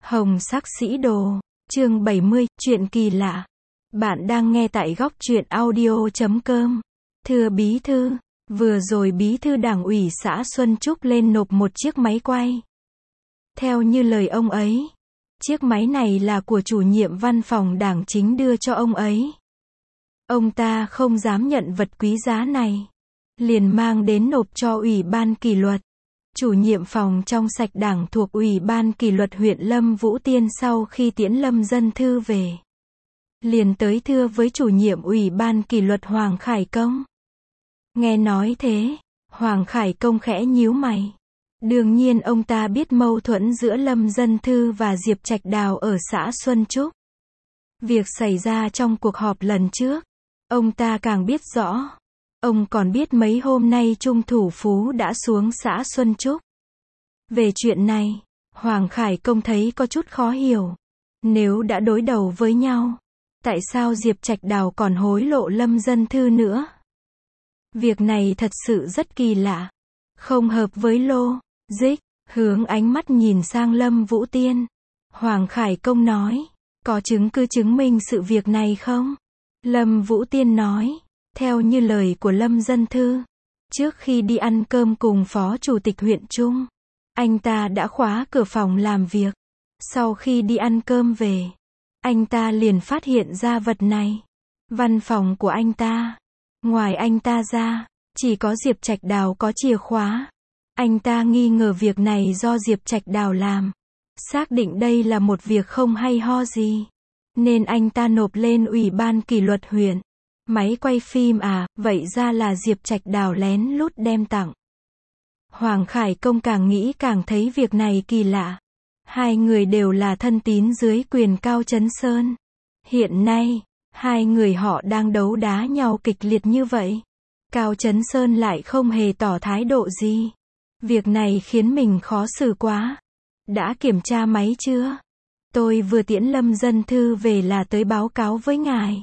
Hồng sắc sĩ đồ, chương 70, chuyện kỳ lạ. Bạn đang nghe tại góc truyện audio.com. Thưa bí thư, vừa rồi bí thư đảng ủy xã Xuân Trúc lên nộp một chiếc máy quay. Theo như lời ông ấy, chiếc máy này là của chủ nhiệm văn phòng đảng chính đưa cho ông ấy. Ông ta không dám nhận vật quý giá này, liền mang đến nộp cho Ủy ban kỷ luật. Chủ nhiệm phòng trong sạch đảng thuộc Ủy ban kỷ luật huyện Lâm Vũ Tiên sau khi tiễn Lâm Dân Thư về, liền tới thưa với chủ nhiệm Ủy ban kỷ luật Hoàng Khải Công. Nghe nói thế, Hoàng Khải Công khẽ nhíu mày. Đương nhiên ông ta biết mâu thuẫn giữa Lâm Dân Thư và Diệp Trạch Đào ở xã Xuân Trúc. Việc xảy ra trong cuộc họp lần trước, ông ta càng biết rõ. Ông còn biết mấy hôm nay Trung Thủ Phú đã xuống xã Xuân Trúc. Về chuyện này, Hoàng Khải Công thấy có chút khó hiểu. Nếu đã đối đầu với nhau, tại sao Diệp Trạch Đào còn hối lộ Lâm Dân Thư nữa? Việc này thật sự rất kỳ lạ. Không hợp với logic. Hướng ánh mắt nhìn sang Lâm Vũ Tiên. Hoàng Khải Công nói, có chứng cứ chứng minh sự việc này không? Lâm Vũ Tiên nói, theo như lời của Lâm Dân Thư, trước khi đi ăn cơm cùng Phó Chủ tịch huyện Trung, anh ta đã khóa cửa phòng làm việc. Sau khi đi ăn cơm về, anh ta liền phát hiện ra vật này. Văn phòng của anh ta, ngoài anh ta ra, chỉ có Diệp Trạch Đào có chìa khóa. Anh ta nghi ngờ việc này do Diệp Trạch Đào làm. Xác định đây là một việc không hay ho gì, nên anh ta nộp lên Ủy ban kỷ luật huyện. Máy quay phim à, vậy ra là Diệp Trạch Đào lén lút đem tặng. Hoàng Khải Công càng nghĩ càng thấy việc này kỳ lạ. Hai người đều là thân tín dưới quyền Cao Chấn Sơn. Hiện nay, hai người họ đang đấu đá nhau kịch liệt như vậy. Cao Chấn Sơn lại không hề tỏ thái độ gì. Việc này khiến mình khó xử quá. Đã kiểm tra máy chưa? Tôi vừa tiễn Lâm Dân Thư về là tới báo cáo với ngài.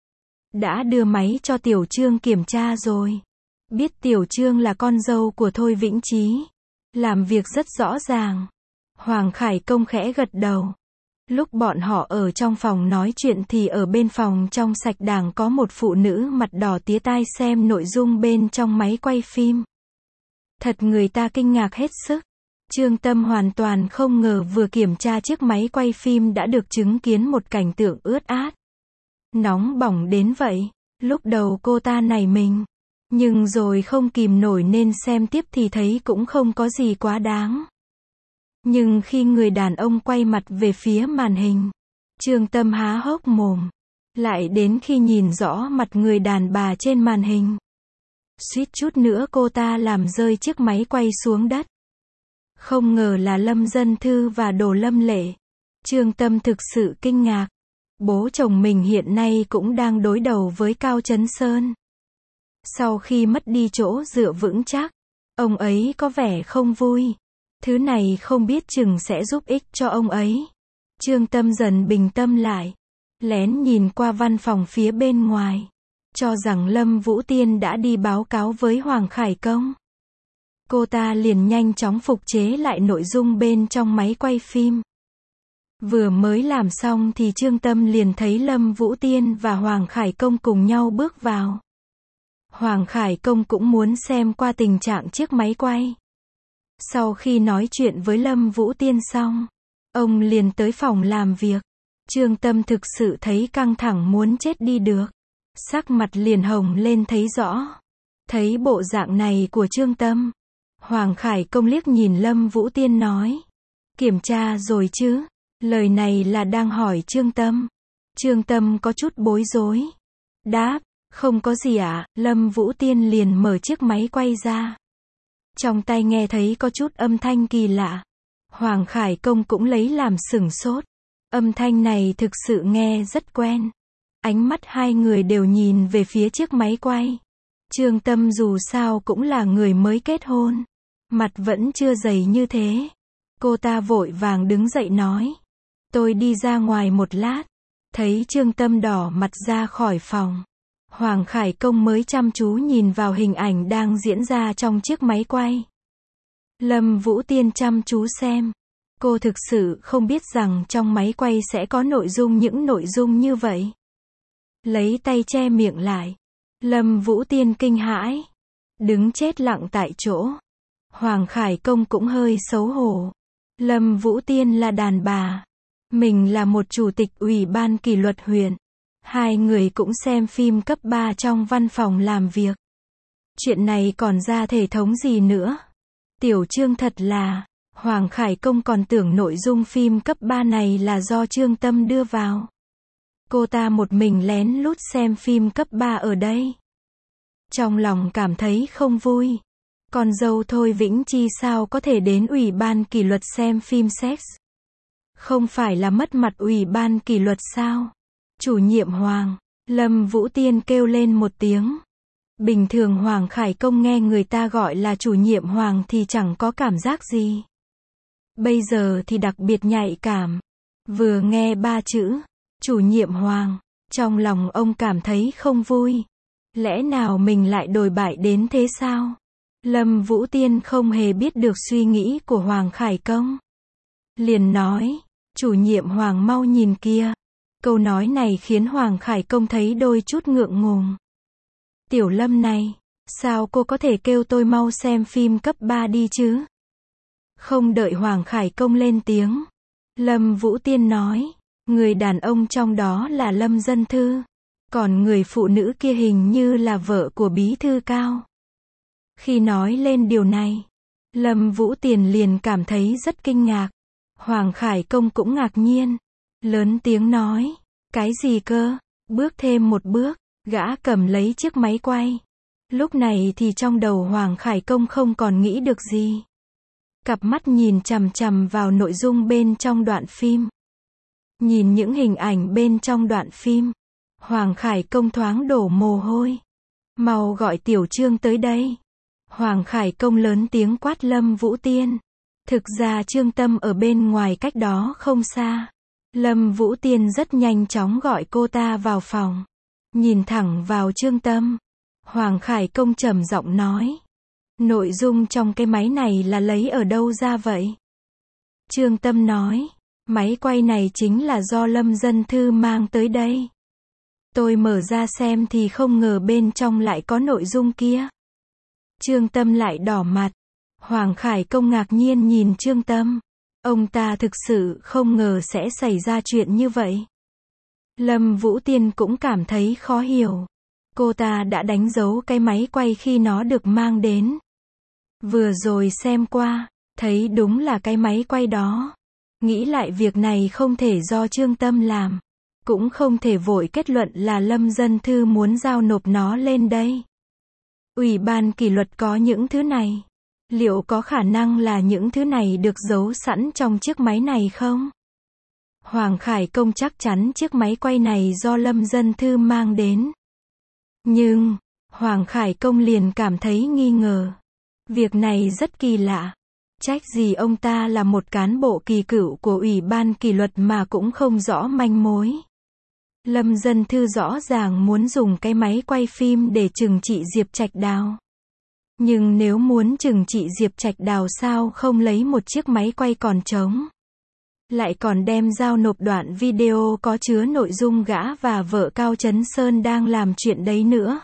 Đã đưa máy cho Tiểu Trương kiểm tra rồi. Biết Tiểu Trương là con dâu của Thôi Vĩnh Chí. Làm việc rất rõ ràng. Hoàng Khải Công khẽ gật đầu. Lúc bọn họ ở trong phòng nói chuyện thì ở bên phòng trong sạch đảng có một phụ nữ mặt đỏ tía tai xem nội dung bên trong máy quay phim. Thật người ta kinh ngạc hết sức. Trương Tâm hoàn toàn không ngờ vừa kiểm tra chiếc máy quay phim đã được chứng kiến một cảnh tượng ướt át, nóng bỏng đến vậy. Lúc đầu cô ta nảy mình, nhưng rồi không kìm nổi nên xem tiếp thì thấy cũng không có gì quá đáng. Nhưng khi người đàn ông quay mặt về phía màn hình, Trương Tâm há hốc mồm. Lại đến khi nhìn rõ mặt người đàn bà trên màn hình, suýt chút nữa cô ta làm rơi chiếc máy quay xuống đất. Không ngờ là Lâm Dân Thư và Đồ Lâm Lệ. Trương Tâm thực sự kinh ngạc. Bố chồng mình hiện nay cũng đang đối đầu với Cao Chấn Sơn. Sau khi mất đi chỗ dựa vững chắc, ông ấy có vẻ không vui. Thứ này không biết chừng sẽ giúp ích cho ông ấy. Trương Tâm dần bình tâm lại, lén nhìn qua văn phòng phía bên ngoài, cho rằng Lâm Vũ Tiên đã đi báo cáo với Hoàng Khải Công. Cô ta liền nhanh chóng phục chế lại nội dung bên trong máy quay phim. Vừa mới làm xong thì Trương Tâm liền thấy Lâm Vũ Tiên và Hoàng Khải Công cùng nhau bước vào. Hoàng Khải Công cũng muốn xem qua tình trạng chiếc máy quay. Sau khi nói chuyện với Lâm Vũ Tiên xong, ông liền tới phòng làm việc. Trương Tâm thực sự thấy căng thẳng muốn chết đi được. Sắc mặt liền hồng lên thấy rõ. Thấy bộ dạng này của Trương Tâm, Hoàng Khải Công liếc nhìn Lâm Vũ Tiên nói, kiểm tra rồi chứ? Lời này là đang hỏi Trương Tâm. Trương Tâm có chút bối rối. Đáp, không có gì ạ. Lâm Vũ Tiên liền mở chiếc máy quay ra. Trong tai nghe thấy có chút âm thanh kỳ lạ. Hoàng Khải Công cũng lấy làm sửng sốt. Âm thanh này thực sự nghe rất quen. Ánh mắt hai người đều nhìn về phía chiếc máy quay. Trương Tâm dù sao cũng là người mới kết hôn. Mặt vẫn chưa dày như thế. Cô ta vội vàng đứng dậy nói, tôi đi ra ngoài một lát. Thấy Trương Tâm đỏ mặt ra khỏi phòng, Hoàng Khải Công mới chăm chú nhìn vào hình ảnh đang diễn ra trong chiếc máy quay. Lâm Vũ Tiên chăm chú xem. Cô thực sự không biết rằng trong máy quay sẽ có những nội dung như vậy. Lấy tay che miệng lại. Lâm Vũ Tiên kinh hãi. Đứng chết lặng tại chỗ. Hoàng Khải Công cũng hơi xấu hổ. Lâm Vũ Tiên là đàn bà. Mình là một chủ tịch ủy ban kỷ luật huyện. Hai người cũng xem phim cấp 3 trong văn phòng làm việc. Chuyện này còn ra thể thống gì nữa. Tiểu Trương thật là, Hoàng Khải Công còn tưởng nội dung phim cấp 3 này là do Trương Tâm đưa vào. Cô ta một mình lén lút xem phim cấp 3 ở đây. Trong lòng cảm thấy không vui. Con dâu Thôi Vĩnh Chi sao có thể đến ủy ban kỷ luật xem phim sex? Không phải là mất mặt ủy ban kỷ luật sao? Chủ nhiệm Hoàng, Lâm Vũ Tiên kêu lên một tiếng. Bình thường Hoàng Khải Công nghe người ta gọi là chủ nhiệm Hoàng thì chẳng có cảm giác gì. Bây giờ thì đặc biệt nhạy cảm. Vừa nghe 3 chữ, chủ nhiệm Hoàng, trong lòng ông cảm thấy không vui. Lẽ nào mình lại đồi bại đến thế sao? Lâm Vũ Tiên không hề biết được suy nghĩ của Hoàng Khải Công. Liền nói, chủ nhiệm Hoàng mau nhìn kia. Câu nói này khiến Hoàng Khải Công thấy đôi chút ngượng ngùng. Tiểu Lâm này, sao cô có thể kêu tôi mau xem phim cấp 3 đi chứ? Không đợi Hoàng Khải Công lên tiếng. Lâm Vũ Tiên nói, người đàn ông trong đó là Lâm Dân Thư. Còn người phụ nữ kia hình như là vợ của bí thư Cao. Khi nói lên điều này, Lâm Vũ Tiên liền cảm thấy rất kinh ngạc. Hoàng Khải Công cũng ngạc nhiên. Lớn tiếng nói, cái gì cơ? Bước thêm một bước, gã cầm lấy chiếc máy quay. Lúc này thì trong đầu Hoàng Khải Công không còn nghĩ được gì. Cặp mắt nhìn chằm chằm vào nội dung bên trong đoạn phim. Nhìn những hình ảnh bên trong đoạn phim, Hoàng Khải Công thoáng đổ mồ hôi. Mau gọi Tiểu Trương tới đây. Hoàng Khải Công lớn tiếng quát Lâm Vũ Tiên. Thực ra Trương Tâm ở bên ngoài cách đó không xa. Lâm Vũ Tiên rất nhanh chóng gọi cô ta vào phòng. Nhìn thẳng vào Trương Tâm. Hoàng Khải Công trầm giọng nói. Nội dung trong cái máy này là lấy ở đâu ra vậy? Trương Tâm nói. Máy quay này chính là do Lâm Dân Thư mang tới đây. Tôi mở ra xem thì không ngờ bên trong lại có nội dung kia. Trương Tâm lại đỏ mặt. Hoàng Khải Công ngạc nhiên nhìn Trương Tâm. Ông ta thực sự không ngờ sẽ xảy ra chuyện như vậy. Lâm Vũ Tiên cũng cảm thấy khó hiểu. Cô ta đã đánh dấu cái máy quay khi nó được mang đến. Vừa rồi xem qua, thấy đúng là cái máy quay đó. Nghĩ lại việc này không thể do Trương Tâm làm. Cũng không thể vội kết luận là Lâm Dân Thư muốn giao nộp nó lên đây. Ủy ban kỷ luật có những thứ này. Liệu có khả năng là những thứ này được giấu sẵn trong chiếc máy này không? Hoàng Khải Công chắc chắn chiếc máy quay này do Lâm Dân Thư mang đến. Nhưng, Hoàng Khải Công liền cảm thấy nghi ngờ. Việc này rất kỳ lạ. Trách gì ông ta là một cán bộ kỳ cựu của Ủy ban kỷ luật mà cũng không rõ manh mối. Lâm Dân Thư rõ ràng muốn dùng cái máy quay phim để trừng trị Diệp Trạch Đào. Nhưng nếu muốn trừng trị Diệp Trạch Đào sao không lấy một chiếc máy quay còn trống? Lại còn đem giao nộp đoạn video có chứa nội dung gã và vợ Cao Chấn Sơn đang làm chuyện đấy nữa.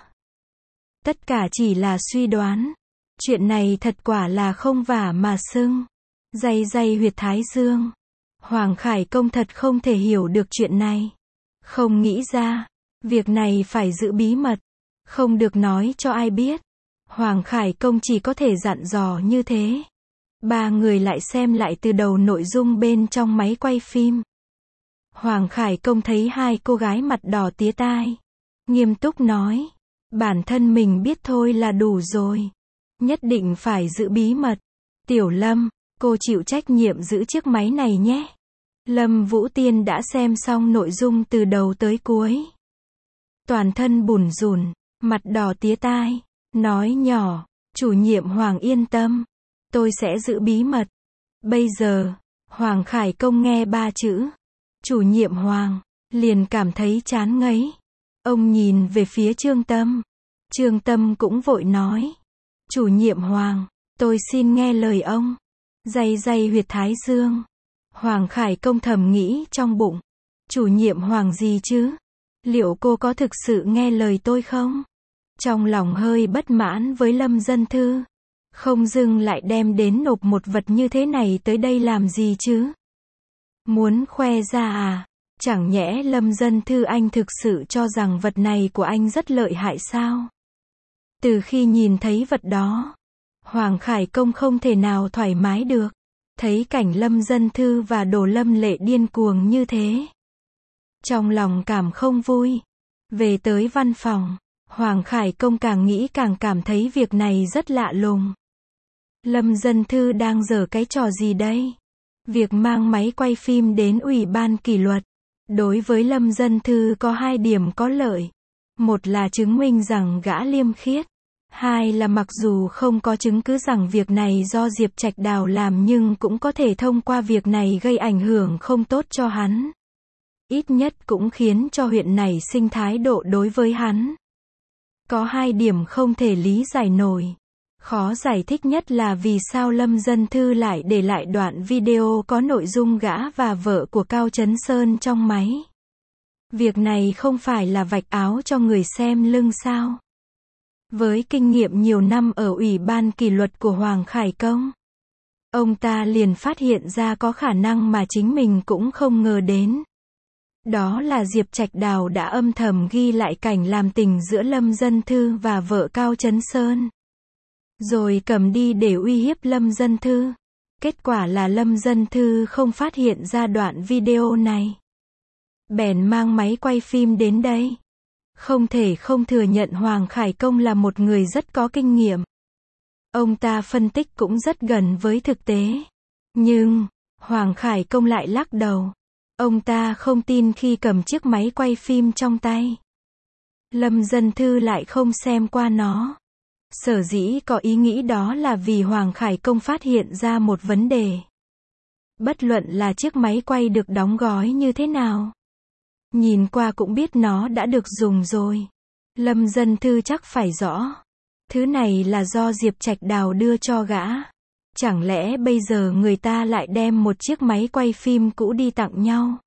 Tất cả chỉ là suy đoán. Chuyện này thật quả là không vả mà sưng. Day huyệt thái dương. Hoàng Khải Công thật không thể hiểu được chuyện này. Không nghĩ ra. Việc này phải giữ bí mật. Không được nói cho ai biết. Hoàng Khải Công chỉ có thể dặn dò như thế. Ba người lại xem lại từ đầu nội dung bên trong máy quay phim. Hoàng Khải Công thấy hai cô gái mặt đỏ tía tai. Nghiêm túc nói. Bản thân mình biết thôi là đủ rồi. Nhất định phải giữ bí mật. Tiểu Lâm, cô chịu trách nhiệm giữ chiếc máy này nhé. Lâm Vũ Tiên đã xem xong nội dung từ đầu tới cuối. Toàn thân bủn rủn, mặt đỏ tía tai, nói nhỏ, chủ nhiệm Hoàng yên tâm, tôi sẽ giữ bí mật. Bây giờ, Hoàng Khải Công nghe 3 chữ, chủ nhiệm Hoàng, liền cảm thấy chán ngấy. Ông nhìn về phía Trương Tâm. Trương Tâm cũng vội nói, chủ nhiệm Hoàng, tôi xin nghe lời ông. Day huyệt thái dương. Hoàng Khải Công thầm nghĩ trong bụng. Chủ nhiệm Hoàng gì chứ? Liệu cô có thực sự nghe lời tôi không? Trong lòng hơi bất mãn với Lâm Dân Thư. Không dưng lại đem đến nộp một vật như thế này tới đây làm gì chứ? Muốn khoe ra à? Chẳng nhẽ Lâm Dân Thư anh thực sự cho rằng vật này của anh rất lợi hại sao? Từ khi nhìn thấy vật đó, Hoàng Khải Công không thể nào thoải mái được. Thấy cảnh Lâm Dân Thư và Đồ Lâm Lệ điên cuồng như thế, trong lòng cảm không vui. Về tới văn phòng, Hoàng Khải Công càng nghĩ càng cảm thấy việc này rất lạ lùng. Lâm Dân Thư đang giở cái trò gì đây? Việc mang máy quay phim đến Ủy ban kỷ luật, đối với Lâm Dân Thư có hai điểm có lợi. Một là chứng minh rằng gã liêm khiết. Hai là mặc dù không có chứng cứ rằng việc này do Diệp Trạch Đào làm nhưng cũng có thể thông qua việc này gây ảnh hưởng không tốt cho hắn. Ít nhất cũng khiến cho huyện này sinh thái độ đối với hắn. Có hai điểm không thể lý giải nổi. Khó giải thích nhất là vì sao Lâm Dân Thư lại để lại đoạn video có nội dung gã và vợ của Cao Chấn Sơn trong máy. Việc này không phải là vạch áo cho người xem lưng sao? Với kinh nghiệm nhiều năm ở Ủy ban kỷ luật của Hoàng Khải Công, ông ta liền phát hiện ra có khả năng mà chính mình cũng không ngờ đến. Đó là Diệp Trạch Đào đã âm thầm ghi lại cảnh làm tình giữa Lâm Dân Thư và vợ Cao Chấn Sơn, rồi cầm đi để uy hiếp Lâm Dân Thư. Kết quả là Lâm Dân Thư không phát hiện ra đoạn video này, bèn mang máy quay phim đến đây. Không thể không thừa nhận Hoàng Khải Công là một người rất có kinh nghiệm. Ông ta phân tích cũng rất gần với thực tế. Nhưng, Hoàng Khải Công lại lắc đầu. Ông ta không tin khi cầm chiếc máy quay phim trong tay, Lâm Dân Thư lại không xem qua nó. Sở dĩ có ý nghĩ đó là vì Hoàng Khải Công phát hiện ra một vấn đề. Bất luận là chiếc máy quay được đóng gói như thế nào, nhìn qua cũng biết nó đã được dùng rồi. Lâm Dân Thư chắc phải rõ. Thứ này là do Diệp Trạch Đào đưa cho gã. Chẳng lẽ bây giờ người ta lại đem một chiếc máy quay phim cũ đi tặng nhau?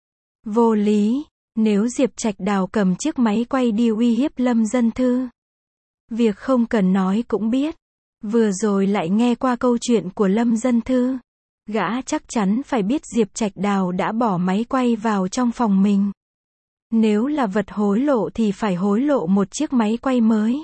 Vô lý. Nếu Diệp Trạch Đào cầm chiếc máy quay đi uy hiếp Lâm Dân Thư, việc không cần nói cũng biết. Vừa rồi lại nghe qua câu chuyện của Lâm Dân Thư, gã chắc chắn phải biết Diệp Trạch Đào đã bỏ máy quay vào trong phòng mình. Nếu là vật hối lộ thì phải hối lộ một chiếc máy quay mới.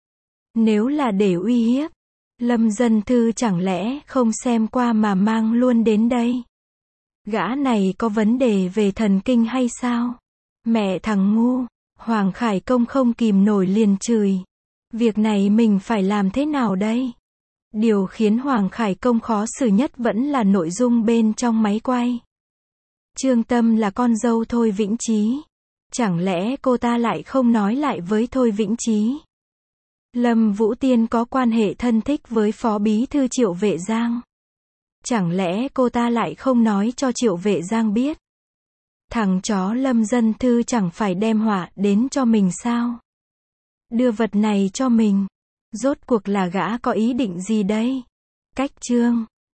Nếu là để uy hiếp, Lâm Dân Thư chẳng lẽ không xem qua mà mang luôn đến đây? Gã này có vấn đề về thần kinh hay sao? Mẹ thằng ngu! Hoàng Khải Công không kìm nổi liền chửi. Việc này mình phải làm thế nào đây? Điều khiến Hoàng Khải Công khó xử nhất vẫn là nội dung bên trong máy quay. Trương Tâm là con dâu Thôi Vĩnh Chí. Chẳng lẽ cô ta lại không nói lại với Thôi Vĩnh Chí? Lâm Vũ Tiên có quan hệ thân thích với Phó Bí Thư Triệu Vệ Giang. Chẳng lẽ cô ta lại không nói cho Triệu Vệ Giang biết? Thằng chó Lâm Dân Thư chẳng phải đem họa đến cho mình sao? Đưa vật này cho mình. Rốt cuộc là gã có ý định gì đây? Cách chương